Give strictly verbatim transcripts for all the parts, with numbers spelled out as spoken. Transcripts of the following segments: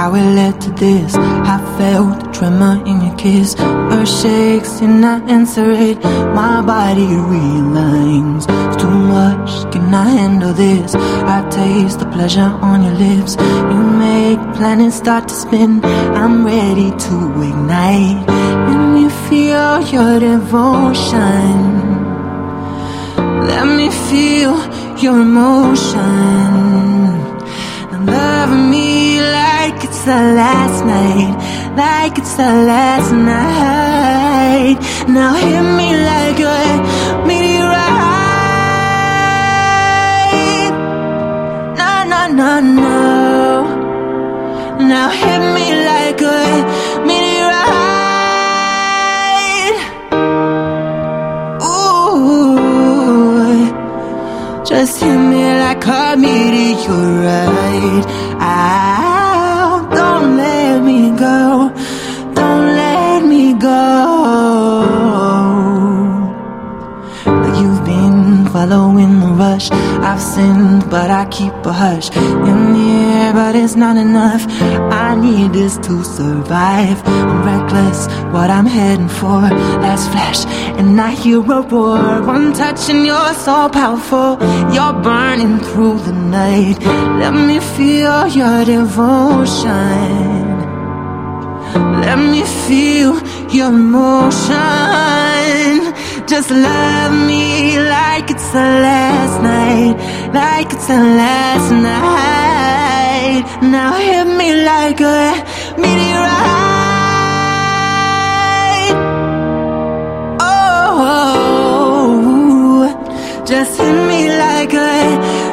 how it led to this. I felt the tremor in your kiss. Earth shakes and I answer it. My body realigns. It's too much, can I handle this? I taste the pleasure on your lips. You make planets start to spin. I'm ready to ignite. Let me feel your devotion. Let me feel your emotion. Love me like it's the last night, like it's the last night. Now hit me like a meteorite. No, no, no, no. Now hit me like a meteorite. Ooh, just hit me like a meteorite. Ow, don't let me go. Don't let me go. You've been following the rush. I've sinned, but I keep a hush. In the air, but it's not enough. I need this to survive. I'm reckless, what I'm heading for. Last flash, and I hear a roar. One touch and you're so powerful. You're burning through the night. Let me feel your devotion. Let me feel your emotion. Just love me like it's the last night, like it's the last night. Now hit me like a meteorite. Oh, just hit me like a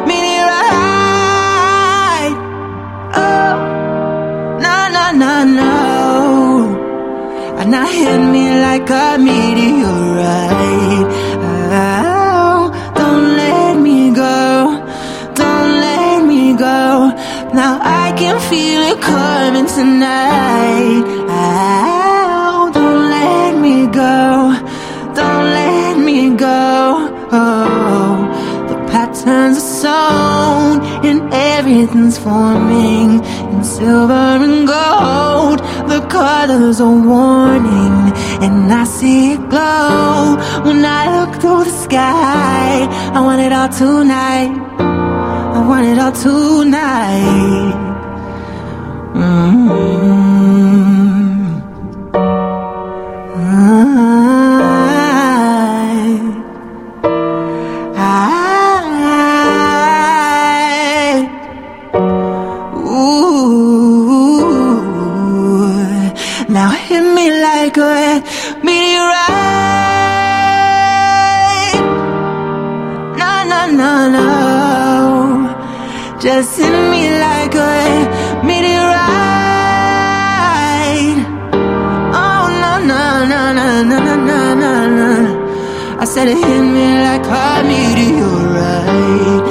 meteorite. Oh, no, no, no, no. And now hit me like a meteorite. Oh, don't let me go. Don't let me go. Now I can feel it coming tonight. Oh, don't let me go. Don't let me go. Oh, the patterns are sewn and everything's forming in silver and gold. The colors are warning, and I see it glow when I look through the sky. I want it all tonight. I want it all tonight. Mm-hmm. I, I, ooh. Now hit me like a meteorite. No, no, no, no. Just hit me like a meteorite. Oh, no, no, no, no, no, no, no, no, no. I said it hit me like a meteorite.